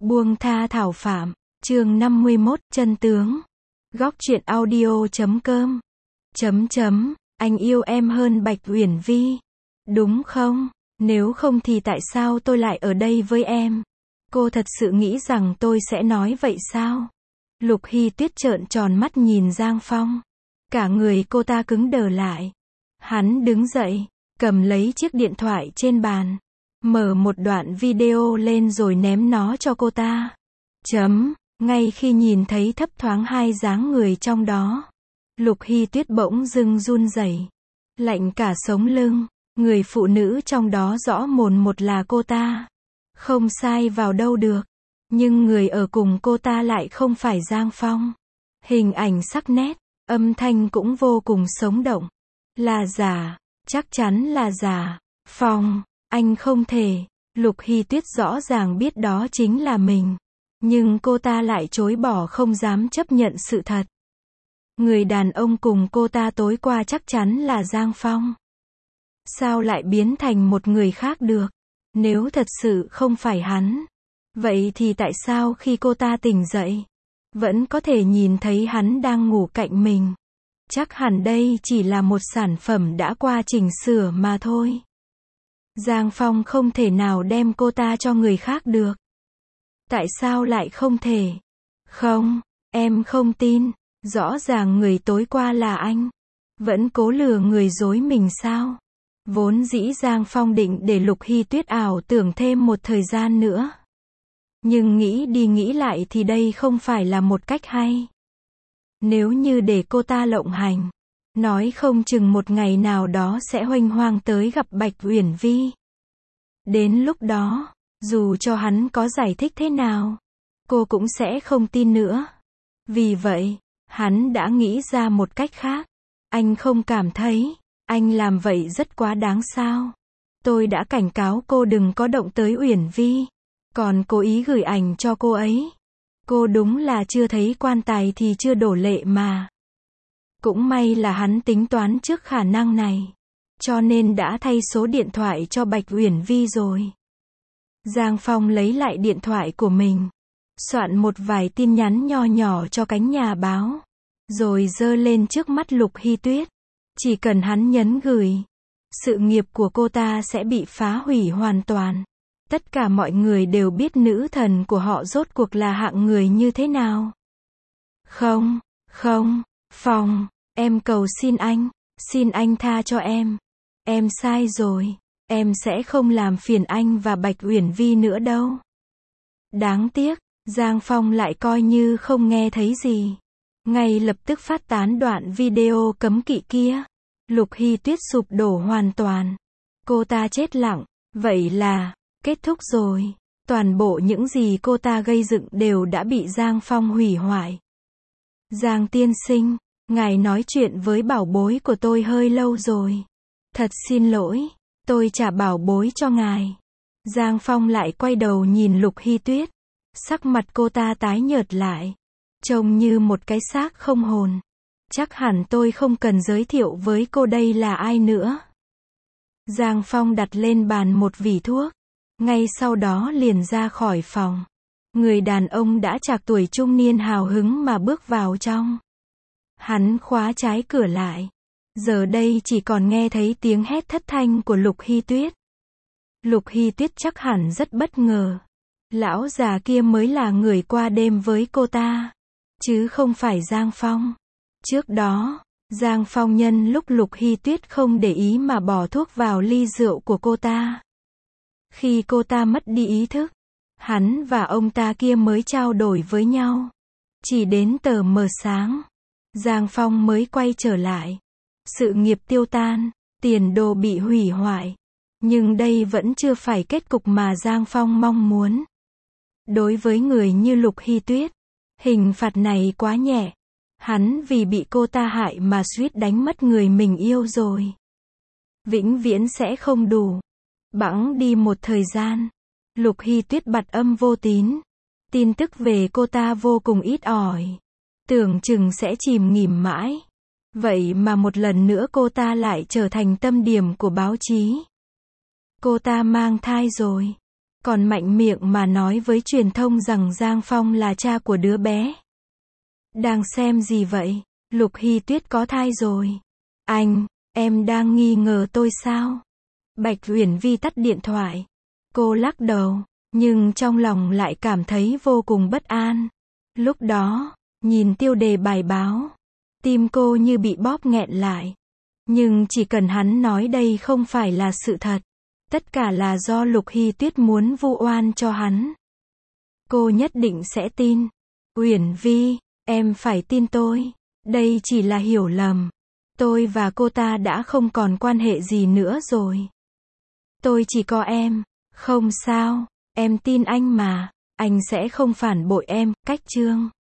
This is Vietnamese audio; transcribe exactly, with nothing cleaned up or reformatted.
Buông tha thảo phạm, chương năm mươi mốt, chân tướng. Góc truyện audio chấm com. Chấm chấm, anh yêu em hơn Bạch Uyển Vi. Đúng không? Nếu không thì tại sao tôi lại ở đây với em? Cô thật sự nghĩ rằng tôi sẽ nói vậy sao? Lục Hy Tuyết trợn tròn mắt nhìn Giang Phong. Cả người cô ta cứng đờ lại. Hắn đứng dậy, cầm lấy chiếc điện thoại trên bàn. Mở một đoạn video lên rồi ném nó cho cô ta. Chấm, ngay khi nhìn thấy thấp thoáng hai dáng người trong đó. Lục Hy Tuyết bỗng dưng run rẩy, lạnh cả sống lưng. Người phụ nữ trong đó rõ mồn một là cô ta. Không sai vào đâu được. Nhưng người ở cùng cô ta lại không phải Giang Phong. Hình ảnh sắc nét, âm thanh cũng vô cùng sống động. Là giả, chắc chắn là giả. Phong, anh không thể. Lục Hy Tuyết rõ ràng biết đó chính là mình. Nhưng cô ta lại chối bỏ, không dám chấp nhận sự thật. Người đàn ông cùng cô ta tối qua chắc chắn là Giang Phong. Sao lại biến thành một người khác được? Nếu thật sự không phải hắn, vậy thì tại sao khi cô ta tỉnh dậy, vẫn có thể nhìn thấy hắn đang ngủ cạnh mình? Chắc hẳn đây chỉ là một sản phẩm đã qua chỉnh sửa mà thôi. Giang Phong không thể nào đem cô ta cho người khác được. Tại sao lại không thể? Không, em không tin. Rõ ràng người tối qua là anh. Vẫn cố lừa người dối mình sao? Vốn dĩ Giang Phong định để Lục Hy Tuyết ảo tưởng thêm một thời gian nữa. Nhưng nghĩ đi nghĩ lại thì đây không phải là một cách hay. Nếu như để cô ta lộng hành, nói không chừng một ngày nào đó sẽ huênh hoang tới gặp Bạch Uyển Vi. Đến lúc đó, dù cho hắn có giải thích thế nào, cô cũng sẽ không tin nữa. Vì vậy, hắn đã nghĩ ra một cách khác. Anh không cảm thấy anh làm vậy rất quá đáng sao? Tôi đã cảnh cáo cô đừng có động tới Uyển Vi, còn cố ý gửi ảnh cho cô ấy. Cô đúng là chưa thấy quan tài thì chưa đổ lệ mà. Cũng may là hắn tính toán trước khả năng này, cho nên đã thay số điện thoại cho Bạch Uyển Vi rồi. Giang Phong lấy lại điện thoại của mình, soạn một vài tin nhắn nho nhỏ cho cánh nhà báo, rồi giơ lên trước mắt Lục Hy Tuyết. Chỉ cần hắn nhấn gửi, sự nghiệp của cô ta sẽ bị phá hủy hoàn toàn. Tất cả mọi người đều biết nữ thần của họ rốt cuộc là hạng người như thế nào. Không, không, Phong, em cầu xin anh, xin anh tha cho em. Em sai rồi, em sẽ không làm phiền anh và Bạch Uyển Vi nữa đâu. Đáng tiếc, Giang Phong lại coi như không nghe thấy gì. Ngay lập tức phát tán đoạn video cấm kỵ kia. Lục Hy Tuyết sụp đổ hoàn toàn. Cô ta chết lặng. Vậy là kết thúc rồi. Toàn bộ những gì cô ta gây dựng đều đã bị Giang Phong hủy hoại. Giang tiên sinh, ngài nói chuyện với bảo bối của tôi hơi lâu rồi. Thật xin lỗi, tôi trả bảo bối cho ngài. Giang Phong lại quay đầu nhìn Lục Hy Tuyết. Sắc mặt cô ta tái nhợt lại, trông như một cái xác không hồn. Chắc hẳn tôi không cần giới thiệu với cô đây là ai nữa. Giang Phong đặt lên bàn một vỉ thuốc, ngay sau đó liền ra khỏi phòng. Người đàn ông đã trạc tuổi trung niên hào hứng mà bước vào trong. Hắn khóa trái cửa lại. Giờ đây chỉ còn nghe thấy tiếng hét thất thanh của Lục Hy Tuyết. Lục Hy Tuyết chắc hẳn rất bất ngờ. Lão già kia mới là người qua đêm với cô ta, chứ không phải Giang Phong. Trước đó, Giang Phong nhân lúc Lục Hy Tuyết không để ý mà bỏ thuốc vào ly rượu của cô ta. Khi cô ta mất đi ý thức, hắn và ông ta kia mới trao đổi với nhau. Chỉ đến tờ mờ sáng, Giang Phong mới quay trở lại. Sự nghiệp tiêu tan, tiền đồ bị hủy hoại. Nhưng đây vẫn chưa phải kết cục mà Giang Phong mong muốn. Đối với người như Lục Hy Tuyết, hình phạt này quá nhẹ. Hắn vì bị cô ta hại mà suýt đánh mất người mình yêu rồi. Vĩnh viễn sẽ không đủ. Bẵng đi một thời gian, Lục Hy Tuyết bặt âm vô tín. Tin tức về cô ta vô cùng ít ỏi. Tưởng chừng sẽ chìm nghỉm mãi. Vậy mà một lần nữa cô ta lại trở thành tâm điểm của báo chí. Cô ta mang thai rồi. còn mạnh miệng mà nói với truyền thông rằng Giang Phong là cha của đứa bé. Đang xem gì vậy? Lục Hy Tuyết có thai rồi. Anh, em đang nghi ngờ tôi sao? Bạch Uyển Vi tắt điện thoại. Cô lắc đầu, nhưng trong lòng lại cảm thấy vô cùng bất an. Lúc đó, nhìn tiêu đề bài báo, tim cô như bị bóp nghẹn lại. Nhưng chỉ cần hắn nói đây không phải là sự thật, tất cả là do Lục Hy Tuyết muốn vu oan cho hắn, cô nhất định sẽ tin. Uyển Vi, em phải tin tôi. Đây chỉ là hiểu lầm. Tôi và cô ta đã không còn quan hệ gì nữa rồi. Tôi chỉ có em. Không sao, em tin anh mà. Anh sẽ không phản bội em. Cách chương